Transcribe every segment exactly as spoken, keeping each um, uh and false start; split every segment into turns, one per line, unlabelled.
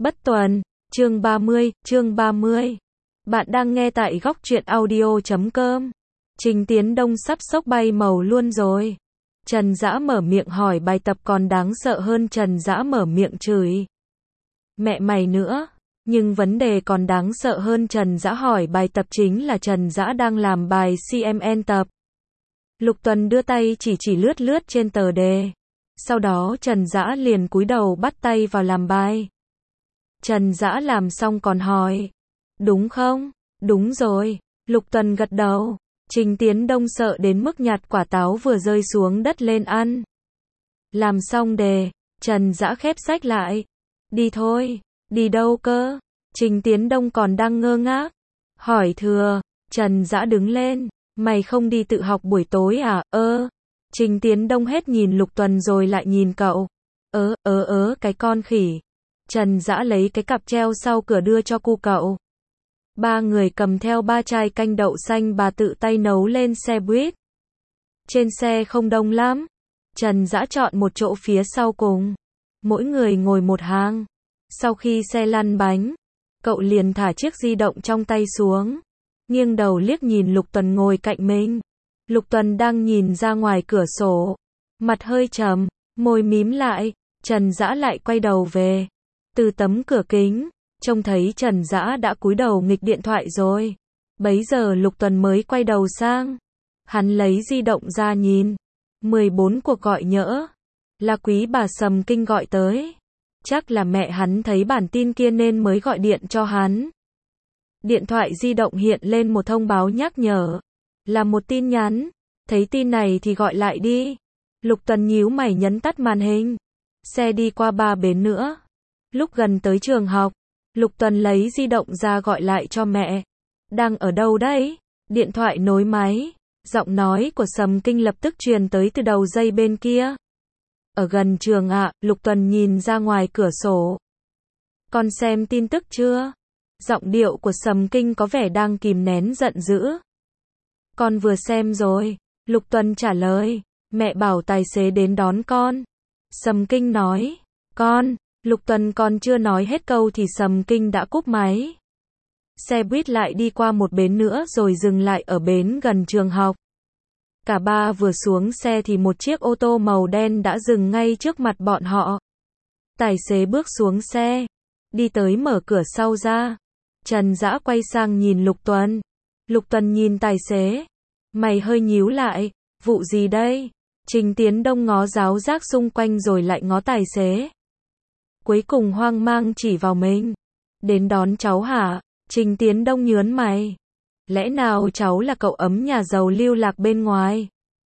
Bất Tuần, chương ba mươi, chương ba mươi. Bạn đang nghe tại góc truyện audio chấm com. Trình Tiến Đông sắp xốc bay màu luôn rồi. Trần Dã mở miệng hỏi bài tập còn đáng sợ hơn Trần Dã mở miệng chửi. Mẹ mày nữa. Nhưng vấn đề còn đáng sợ hơn Trần Dã hỏi bài tập chính là Trần Dã đang làm bài xê em en tập. Lục Tuần đưa tay chỉ chỉ lướt lướt trên tờ đề. Sau đó Trần Dã liền cúi đầu bắt tay vào làm bài. Trần Dã làm xong còn hỏi. Đúng không? Đúng rồi. Lục Tuần gật đầu. Trình Tiến Đông sợ đến mức nhặt quả táo vừa rơi xuống đất lên ăn. Làm xong đề, Trần Dã khép sách lại. Đi thôi. Đi đâu cơ? Trình Tiến Đông còn đang ngơ ngác. Hỏi thừa. Trần Dã đứng lên. Mày không đi tự học buổi tối à? Ơ. Trình Tiến Đông hết nhìn Lục Tuần rồi lại nhìn cậu. Ớ, ớ ớ cái con khỉ. Trần Dã lấy cái cặp treo sau cửa đưa cho cu cậu. Ba người cầm theo ba chai canh đậu xanh bà tự tay nấu lên xe buýt. Trên xe không đông lắm. Trần Dã chọn một chỗ phía sau cùng. Mỗi người ngồi một hàng. Sau khi xe lăn bánh, cậu liền thả chiếc di động trong tay xuống. Nghiêng đầu liếc nhìn Lục Tuần ngồi cạnh mình. Lục Tuần đang nhìn ra ngoài cửa sổ. Mặt hơi trầm, môi mím lại. Trần Dã lại quay đầu về. Từ tấm cửa kính, trông thấy Trần Dã đã cúi đầu nghịch điện thoại rồi. Bấy giờ Lục Tuần mới quay đầu sang. Hắn lấy di động ra nhìn. mười bốn cuộc gọi nhỡ. Là quý bà Sầm Kinh gọi tới. Chắc là mẹ hắn thấy bản tin kia nên mới gọi điện cho hắn. Điện thoại di động hiện lên một thông báo nhắc nhở. Là một tin nhắn. Thấy tin này thì gọi lại đi. Lục Tuần nhíu mày nhấn tắt màn hình. Xe đi qua ba bến nữa. Lúc gần tới trường học, Lục Tuần lấy di động ra gọi lại cho mẹ. Đang ở đâu đấy? Điện thoại nối máy. Giọng nói của Sầm Kinh lập tức truyền tới từ đầu dây bên kia. Ở gần trường ạ. À, Lục Tuần nhìn ra ngoài cửa sổ. Con xem tin tức chưa? Giọng điệu của Sầm Kinh có vẻ đang kìm nén giận dữ. Con vừa xem rồi. Lục Tuần trả lời. Mẹ bảo tài xế đến đón con. Sầm Kinh nói. Con. Lục Tuần còn chưa nói hết câu thì Sầm Kinh đã cúp máy. Xe buýt lại đi qua một bến nữa rồi dừng lại ở bến gần trường học. Cả ba vừa xuống xe thì một chiếc ô tô màu đen đã dừng ngay trước mặt bọn họ. Tài xế bước xuống xe. Đi tới mở cửa sau ra. Trần Dã quay sang nhìn Lục Tuần. Lục Tuần nhìn tài xế. Mày hơi nhíu lại. Vụ gì đây? Trình Tiến Đông ngó giáo giác xung quanh rồi lại ngó tài xế. Cuối cùng hoang mang chỉ vào mình. Đến đón cháu hả? Trình Tiến Đông nhớn mày. Lẽ nào cháu là cậu ấm nhà giàu lưu lạc bên ngoài?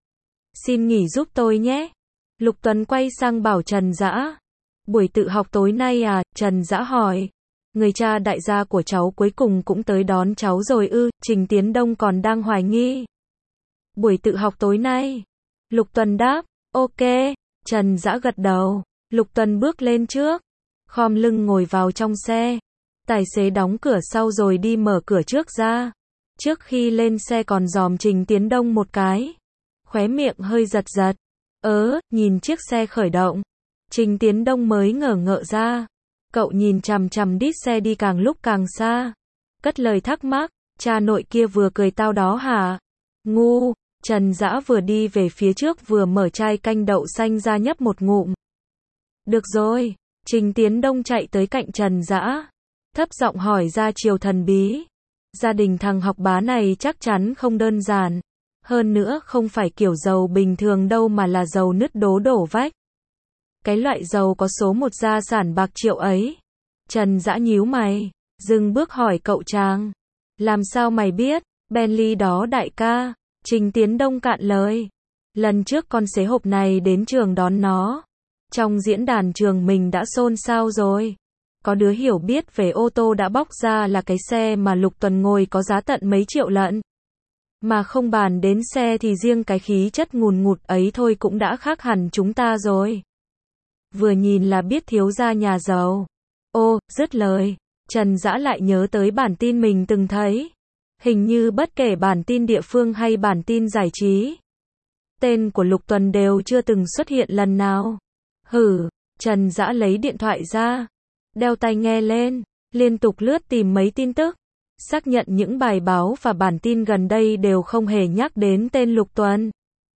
Xin nghỉ giúp tôi nhé. Lục Tuần quay sang bảo Trần Dã. Buổi tự học tối nay à? Trần Dã hỏi. Người cha đại gia của cháu cuối cùng cũng tới đón cháu rồi ư? Trình Tiến Đông còn đang hoài nghi. Buổi tự học tối nay. Lục Tuần đáp. Ok. Trần Dã gật đầu. Lục Tuần bước lên trước. Khom lưng ngồi vào trong xe. Tài xế đóng cửa sau rồi đi mở cửa trước ra. Trước khi lên xe còn dòm Trình Tiến Đông một cái. Khóe miệng hơi giật giật. Ớ, nhìn chiếc xe khởi động. Trình Tiến Đông mới ngờ ngợ ra. Cậu nhìn chằm chằm đít xe đi càng lúc càng xa. Cất lời thắc mắc. Cha nội kia vừa cười tao đó hả? Ngu. Trần Dã vừa đi về phía trước vừa mở chai canh đậu xanh ra nhấp một ngụm. Được rồi. Trình Tiến Đông chạy tới cạnh Trần Dã. Thấp giọng hỏi ra chiều thần bí. Gia đình thằng học bá này chắc chắn không đơn giản. Hơn nữa không phải kiểu giàu bình thường đâu mà là giàu nứt đố đổ vách. Cái loại giàu có số một gia sản bạc triệu ấy. Trần Dã nhíu mày. Dừng bước hỏi cậu chàng. Làm sao mày biết? Bentley đó đại ca. Trình Tiến Đông cạn lời. Lần trước con xế hộp này đến trường đón nó. Trong diễn đàn trường mình đã xôn xao rồi. Có đứa hiểu biết về ô tô đã bóc ra là cái xe mà Lục Tuần ngồi có giá tận mấy triệu lận. Mà không bàn đến xe thì riêng cái khí chất ngùn ngụt ấy thôi cũng đã khác hẳn chúng ta rồi. Vừa nhìn là biết thiếu gia nhà giàu. Ô, dứt lời. Trần Dã lại nhớ tới bản tin mình từng thấy. Hình như bất kể bản tin địa phương hay bản tin giải trí. Tên của Lục Tuần đều chưa từng xuất hiện lần nào. Hử, Trần Dã lấy điện thoại ra. đeo tai nghe lên, liên tục lướt tìm mấy tin tức, xác nhận những bài báo và bản tin gần đây đều không hề nhắc đến tên Lục Tuần.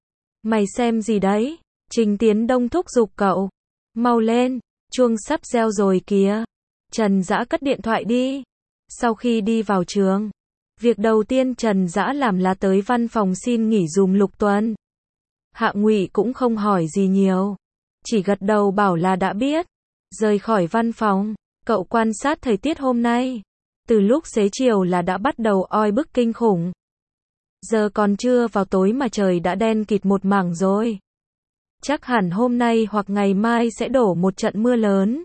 Mày xem gì đấy? Trình Tiến Đông thúc giục cậu. Mau lên, chuông sắp reo rồi kìa. Trần Dã cất điện thoại đi. Sau khi đi vào trường, việc đầu tiên Trần Dã làm là tới văn phòng xin nghỉ dùm Lục Tuần. Hạ Ngụy cũng không hỏi gì nhiều, chỉ gật đầu bảo là đã biết. Rời khỏi văn phòng, cậu quan sát thời tiết hôm nay. Từ lúc xế chiều là đã bắt đầu oi bức kinh khủng. Giờ còn chưa vào tối mà trời đã đen kịt một mảng rồi. Chắc hẳn hôm nay hoặc ngày mai sẽ đổ một trận mưa lớn.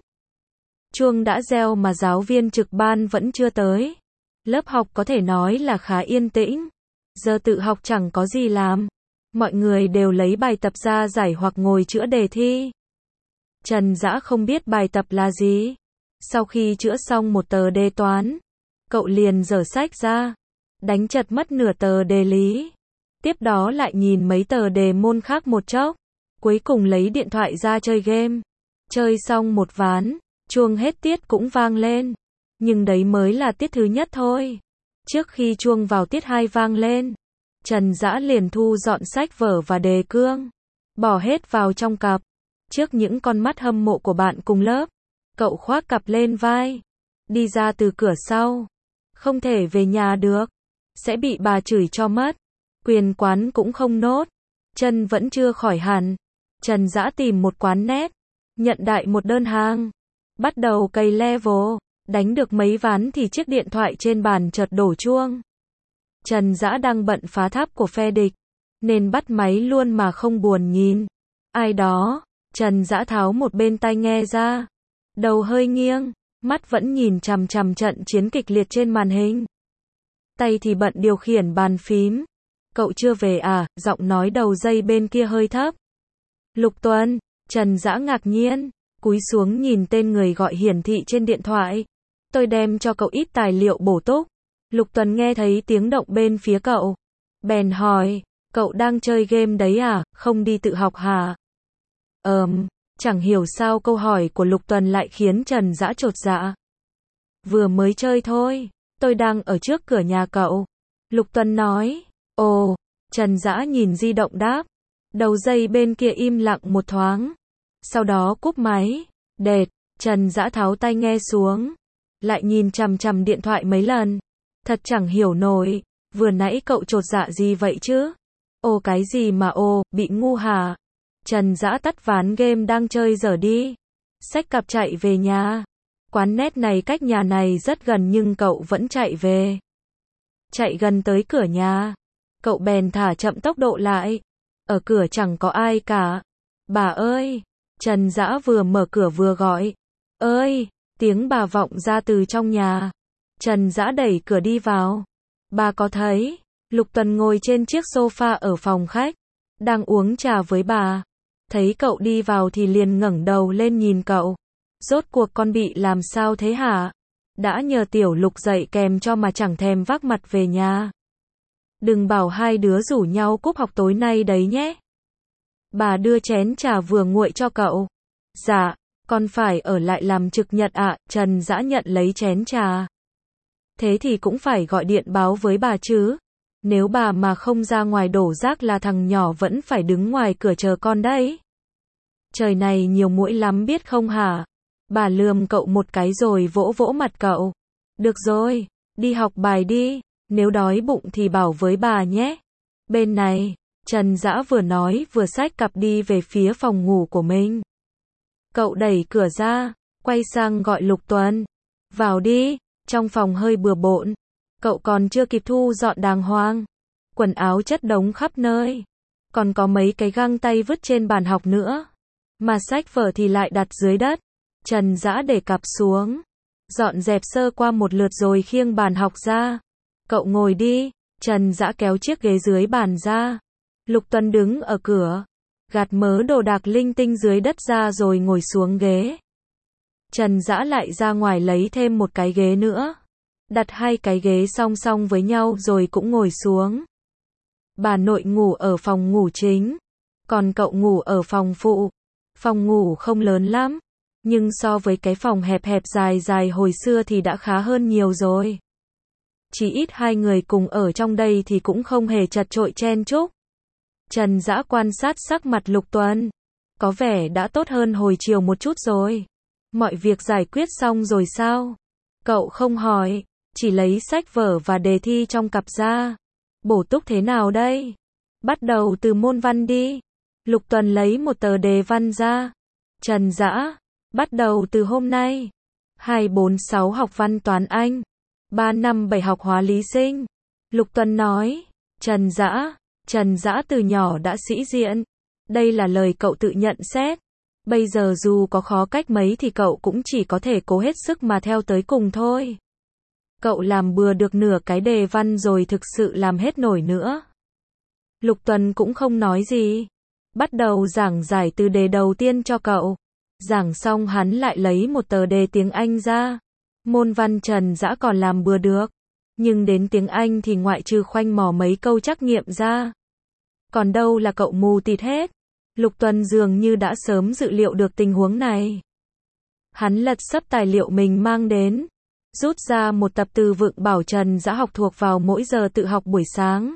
Chuông đã reo mà giáo viên trực ban vẫn chưa tới. Lớp học có thể nói là khá yên tĩnh. Giờ tự học chẳng có gì làm. Mọi người đều lấy bài tập ra giải hoặc ngồi chữa đề thi. Trần Dã không biết bài tập là gì. Sau khi chữa xong một tờ đề toán, cậu liền dở sách ra, đánh chật mất nửa tờ đề lý. Tiếp đó lại nhìn mấy tờ đề môn khác một chốc. Cuối cùng lấy điện thoại ra chơi game. Chơi xong một ván, chuông hết tiết cũng vang lên. Nhưng đấy mới là tiết thứ nhất thôi. Trước khi chuông vào tiết hai vang lên, Trần Dã liền thu dọn sách vở và đề cương, bỏ hết vào trong cặp. Trước những con mắt hâm mộ của bạn cùng lớp, cậu khoác cặp lên vai, đi ra từ cửa sau. Không thể về nhà được, sẽ bị bà chửi cho mất. Quyền quán cũng không nốt, chân vẫn chưa khỏi hẳn. Trần Dã tìm một quán net, nhận đại một đơn hàng, bắt đầu cày level, đánh được mấy ván thì chiếc điện thoại trên bàn chợt đổ chuông. Trần Dã đang bận phá tháp của phe địch, nên bắt máy luôn mà không buồn nhìn ai đó. Trần Dã tháo một bên tai nghe ra, đầu hơi nghiêng, mắt vẫn nhìn chằm chằm trận chiến kịch liệt trên màn hình. Tay thì bận điều khiển bàn phím. Cậu chưa về à? Giọng nói đầu dây bên kia hơi thấp. Lục Tuần. Trần Dã ngạc nhiên, cúi xuống nhìn tên người gọi hiển thị trên điện thoại. Tôi đem cho cậu ít tài liệu bổ túc. Lục Tuần nghe thấy tiếng động bên phía cậu, bèn hỏi, cậu đang chơi game đấy à, không đi tự học hả? Ờm, chẳng hiểu sao câu hỏi của Lục Tuần lại khiến Trần Dã chột dạ. Vừa mới chơi thôi, tôi đang ở trước cửa nhà cậu. Lục Tuần nói. Ồ, Trần Dã nhìn di động đáp. Đầu dây bên kia im lặng một thoáng, sau đó cúp máy. Đệt, Trần Dã tháo tai nghe xuống, lại nhìn chằm chằm điện thoại mấy lần. Thật chẳng hiểu nổi, vừa nãy cậu chột dạ gì vậy chứ? Ồ cái gì mà ồ, bị ngu hả? Trần Dã tắt ván game đang chơi dở đi, xách cặp chạy về nhà. Quán net này cách nhà này rất gần nhưng cậu vẫn chạy về. Chạy gần tới cửa nhà, cậu bèn thả chậm tốc độ lại. Ở cửa chẳng có ai cả. Bà ơi! Trần Dã vừa mở cửa vừa gọi. Ơi! Tiếng bà vọng ra từ trong nhà. Trần Dã đẩy cửa đi vào. Bà có thấy Lục Tuần ngồi trên chiếc sofa ở phòng khách, đang uống trà với bà. Thấy cậu đi vào thì liền ngẩng đầu lên nhìn cậu. Rốt cuộc con bị làm sao thế hả? Đã nhờ tiểu Lục dạy kèm cho mà chẳng thèm vác mặt về nhà. Đừng bảo hai đứa rủ nhau cúp học tối nay đấy nhé. Bà đưa chén trà vừa nguội cho cậu. Dạ, con phải ở lại làm trực nhật ạ. Trần Dã nhận lấy chén trà. Thế thì cũng phải gọi điện báo với bà chứ. Nếu bà mà không ra ngoài đổ rác là thằng nhỏ vẫn phải đứng ngoài cửa chờ con đấy. Trời này nhiều muỗi lắm biết không hả? Bà lườm cậu một cái rồi vỗ vỗ mặt cậu. Được rồi, đi học bài đi, nếu đói bụng thì bảo với bà nhé. Bên này, Trần Dã vừa nói vừa xách cặp đi về phía phòng ngủ của mình. Cậu đẩy cửa ra, quay sang gọi Lục Tuần. Vào đi, trong phòng hơi bừa bộn. Cậu còn chưa kịp thu dọn đàng hoàng. Quần áo chất đống khắp nơi. Còn có mấy cái găng tay vứt trên bàn học nữa. Mà sách vở thì lại đặt dưới đất. Trần Dã để cặp xuống, dọn dẹp sơ qua một lượt rồi khiêng bàn học ra. Cậu ngồi đi. Trần Dã kéo chiếc ghế dưới bàn ra. Lục Tuần đứng ở cửa, gạt mớ đồ đạc linh tinh dưới đất ra rồi ngồi xuống ghế. Trần Dã lại ra ngoài lấy thêm một cái ghế nữa, đặt hai cái ghế song song với nhau rồi cũng ngồi xuống. Bà nội ngủ ở phòng ngủ chính, còn cậu ngủ ở phòng phụ. Phòng ngủ không lớn lắm, Nhưng so với cái phòng hẹp hẹp dài dài hồi xưa thì đã khá hơn nhiều rồi. Chỉ ít hai người cùng ở trong đây thì cũng không hề chật chội chen chúc. Trần Dã quan sát sắc mặt Lục Tuần. Có vẻ đã tốt hơn hồi chiều một chút rồi. Mọi việc giải quyết xong rồi sao? Cậu không hỏi, chỉ lấy sách vở và đề thi trong cặp ra. Bổ túc thế nào đây? Bắt đầu từ môn văn đi. Lục Tuần lấy một tờ đề văn ra. Trần Dã, bắt đầu từ hôm nay. hai bốn sáu học văn toán Anh. ba năm bảy học hóa lý sinh. Lục Tuần nói. Trần Dã, Trần Dã từ nhỏ đã sĩ diện. Đây là lời cậu tự nhận xét. Bây giờ dù có khó cách mấy thì cậu cũng chỉ có thể cố hết sức mà theo tới cùng thôi. Cậu làm bừa được nửa cái đề văn rồi thực sự làm hết nổi nữa. Lục Tuần cũng không nói gì. Bắt đầu giảng giải từ đề đầu tiên cho cậu. Giảng xong hắn lại lấy một tờ đề tiếng Anh ra. Môn văn Trần Dã còn làm bừa được. Nhưng đến tiếng Anh thì ngoại trừ khoanh mò mấy câu trắc nghiệm ra. Còn đâu là cậu mù tịt hết. Lục Tuần dường như đã sớm dự liệu được tình huống này. Hắn lật xấp tài liệu mình mang đến. Rút ra một tập từ vựng bảo Trần Dã học thuộc vào mỗi giờ tự học buổi sáng.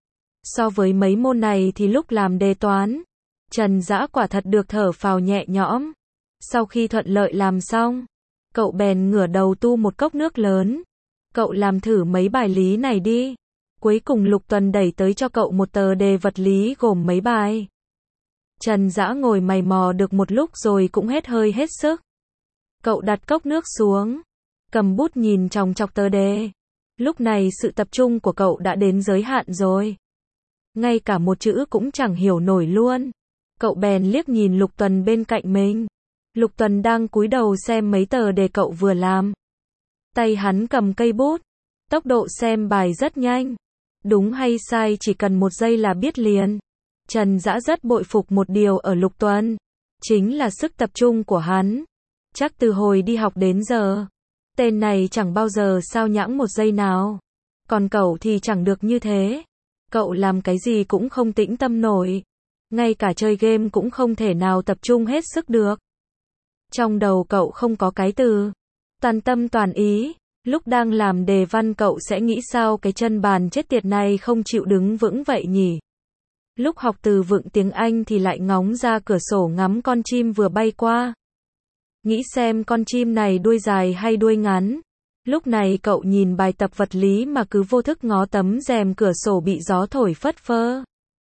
So với mấy môn này thì lúc làm đề toán, Trần Dã quả thật được thở phào nhẹ nhõm. Sau khi thuận lợi làm xong, cậu bèn ngửa đầu tu một cốc nước lớn. Cậu làm thử mấy bài lý này đi. Cuối cùng Lục Tuần đẩy tới cho cậu một tờ đề vật lý gồm mấy bài. Trần Dã ngồi mày mò được một lúc rồi cũng hết hơi hết sức. Cậu đặt cốc nước xuống, cầm bút nhìn chòng chọc tờ đề. Lúc này sự tập trung của cậu đã đến giới hạn rồi. Ngay cả một chữ cũng chẳng hiểu nổi luôn. Cậu bèn liếc nhìn Lục Tuần bên cạnh mình. Lục Tuần đang cúi đầu xem mấy tờ đề cậu vừa làm. Tay hắn cầm cây bút. Tốc độ xem bài rất nhanh. Đúng hay sai chỉ cần một giây là biết liền. Trần Dã rất bội phục một điều ở Lục Tuần. Chính là sức tập trung của hắn. Chắc từ hồi đi học đến giờ, tên này chẳng bao giờ sao nhãng một giây nào. Còn cậu thì chẳng được như thế. Cậu làm cái gì cũng không tĩnh tâm nổi. Ngay cả chơi game cũng không thể nào tập trung hết sức được. Trong đầu cậu không có cái từ toàn tâm toàn ý. Lúc đang làm đề văn cậu sẽ nghĩ sao cái chân bàn chết tiệt này không chịu đứng vững vậy nhỉ? Lúc học từ vựng tiếng Anh thì lại ngóng ra cửa sổ ngắm con chim vừa bay qua. Nghĩ xem con chim này đuôi dài hay đuôi ngắn. Lúc này cậu nhìn bài tập vật lý mà cứ vô thức ngó tấm rèm cửa sổ bị gió thổi phất phơ.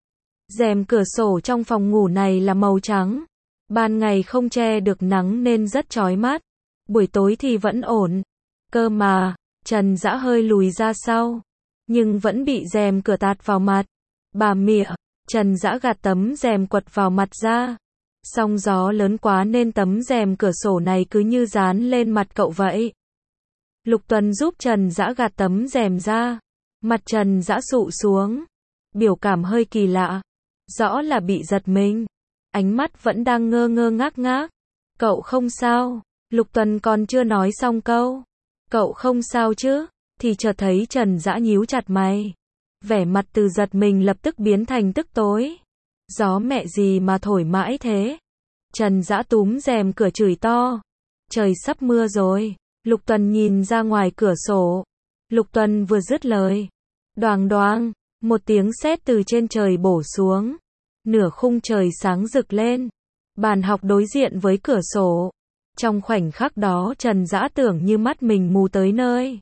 Rèm cửa sổ trong phòng ngủ này là màu trắng. Ban ngày không che được nắng nên rất chói mắt. Buổi tối thì vẫn ổn. Cơ mà, Trần Dã hơi lùi ra sau. Nhưng vẫn bị rèm cửa tạt vào mặt. Bà mịa, Trần Dã gạt tấm rèm quật vào mặt ra. Song gió lớn quá nên tấm rèm cửa sổ này cứ như dán lên mặt cậu vậy. Lục Tuần giúp Trần Dã gạt tấm rèm ra. Mặt Trần Dã sụ xuống. Biểu cảm hơi kỳ lạ. Rõ là bị giật mình. Ánh mắt vẫn đang ngơ ngơ ngác ngác. Cậu không sao. Lục Tuần còn chưa nói xong câu. Cậu không sao chứ? Thì chợt thấy Trần Dã nhíu chặt mày. Vẻ mặt từ giật mình lập tức biến thành tức tối. Gió mẹ gì mà thổi mãi thế? Trần Dã túm rèm cửa chửi to. Trời sắp mưa rồi. Lục Tuần nhìn ra ngoài cửa sổ. Lục Tuần vừa dứt lời. Đoàng đoàng, một tiếng sét từ trên trời bổ xuống. Nửa khung trời sáng rực lên. Bàn học đối diện với cửa sổ. Trong khoảnh khắc đó Trần Dã tưởng như mắt mình mù tới nơi.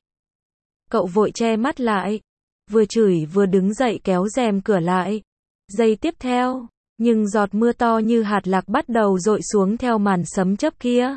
Cậu vội che mắt lại. Vừa chửi vừa đứng dậy kéo rèm cửa lại. Giây tiếp theo, nhưng giọt mưa to như hạt lạc bắt đầu dội xuống theo màn sấm chớp kia.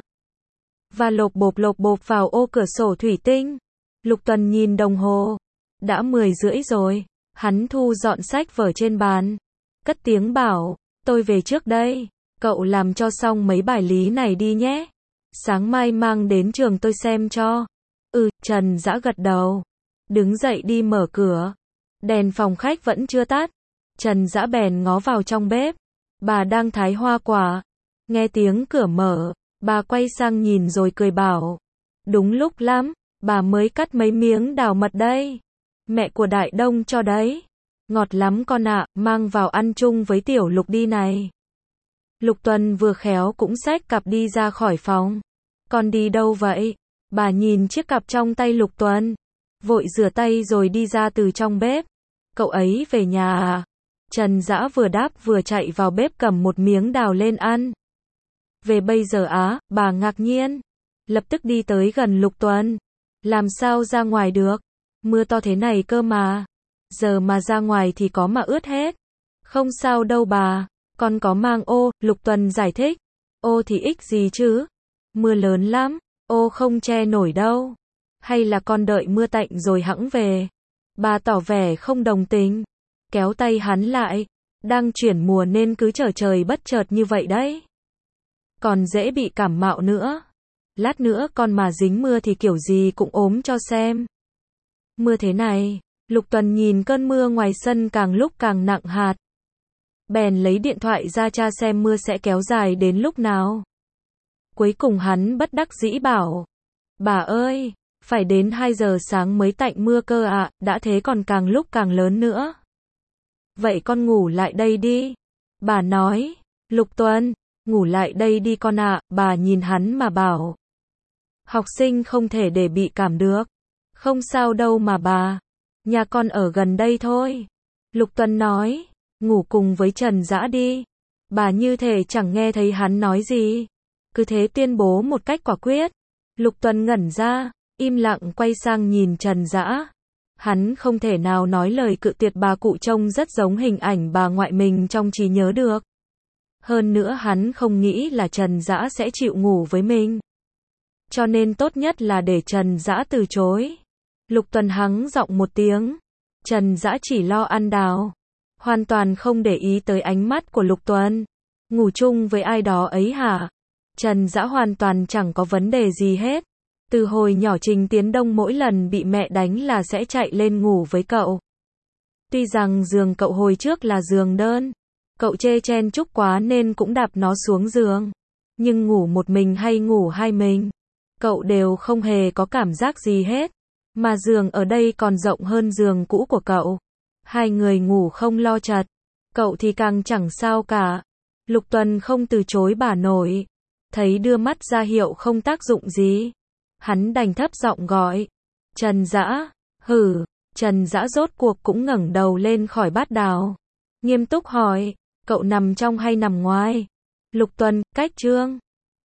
Và lộp bộp lộp bộp vào ô cửa sổ thủy tinh. Lục Tuần nhìn đồng hồ. Đã mười rưỡi rồi. Hắn thu dọn sách vở trên bàn. Cất tiếng bảo, tôi về trước đây. Cậu làm cho xong mấy bài lý này đi nhé. Sáng mai mang đến trường tôi xem cho. Ừ, Trần Dã gật đầu. Đứng dậy đi mở cửa. Đèn phòng khách vẫn chưa tắt. Trần Dã bèn ngó vào trong bếp. Bà đang thái hoa quả. Nghe tiếng cửa mở, bà quay sang nhìn rồi cười bảo. Đúng lúc lắm, bà mới cắt mấy miếng đào mật đây. Mẹ của Đại Đông cho đấy. Ngọt lắm con ạ, mang vào ăn chung với tiểu Lục đi này. Lục Tuần vừa khéo cũng xách cặp đi ra khỏi phòng. Con đi đâu vậy? Bà nhìn chiếc cặp trong tay Lục Tuần, vội rửa tay rồi đi ra từ trong bếp. Cậu ấy về nhà à? Trần Dã vừa đáp vừa chạy vào bếp cầm một miếng đào lên ăn. Về bây giờ á? Bà ngạc nhiên, lập tức đi tới gần Lục Tuần. Làm sao ra ngoài được? Mưa to thế này cơ mà. Giờ mà ra ngoài thì có mà ướt hết. Không sao đâu bà, con có mang ô, Lục Tuần giải thích. Ô thì ích gì chứ? Mưa lớn lắm, ô không che nổi đâu. Hay là con đợi mưa tạnh rồi hẵng về? Bà tỏ vẻ không đồng tình, kéo tay hắn lại. Đang chuyển mùa nên cứ trở trời bất chợt như vậy đấy. Còn dễ bị cảm mạo nữa. Lát nữa con mà dính mưa thì kiểu gì cũng ốm cho xem. Mưa thế này, Lục Tuần nhìn cơn mưa ngoài sân càng lúc càng nặng hạt. Bèn lấy điện thoại ra tra xem mưa sẽ kéo dài đến lúc nào. Cuối cùng hắn bất đắc dĩ bảo, bà ơi, phải đến hai giờ sáng mới tạnh mưa cơ ạ, đã thế còn càng lúc càng lớn nữa. Vậy con ngủ lại đây đi. Bà nói, Lục Tuần, ngủ lại đây đi con ạ, bà nhìn hắn mà bảo. Học sinh không thể để bị cảm được. Không sao đâu mà bà. Nhà con ở gần đây thôi. Lục Tuần nói, ngủ cùng với Trần Dã đi. Bà như thể chẳng nghe thấy hắn nói gì. Cứ thế tuyên bố một cách quả quyết. Lục Tuần ngẩn ra, im lặng quay sang nhìn Trần Dã. Hắn không thể nào nói lời cự tuyệt bà cụ trông rất giống hình ảnh bà ngoại mình trong trí nhớ được. Hơn nữa hắn không nghĩ là Trần Dã sẽ chịu ngủ với mình. Cho nên tốt nhất là để Trần Dã từ chối. Lục Tuần hắng giọng một tiếng. Trần Dã chỉ lo ăn đào, hoàn toàn không để ý tới ánh mắt của Lục Tuần. Ngủ chung với ai đó ấy hả? Trần Dã hoàn toàn chẳng có vấn đề gì hết. Từ hồi nhỏ Trình Tiến Đông mỗi lần bị mẹ đánh là sẽ chạy lên ngủ với cậu. Tuy rằng giường cậu hồi trước là giường đơn, cậu chê chen chúc quá nên cũng đạp nó xuống giường. Nhưng ngủ một mình hay ngủ hai mình, cậu đều không hề có cảm giác gì hết. Mà giường ở đây còn rộng hơn giường cũ của cậu. Hai người ngủ không lo chật. Cậu thì càng chẳng sao cả. Lục Tuần không từ chối bà nổi. Thấy đưa mắt ra hiệu không tác dụng gì, hắn đành thấp giọng gọi. Trần Dã. Hử. Trần Dã rốt cuộc cũng ngẩng đầu lên khỏi bát đào. Nghiêm túc hỏi. Cậu nằm trong hay nằm ngoài? Lục Tuần, cách trương.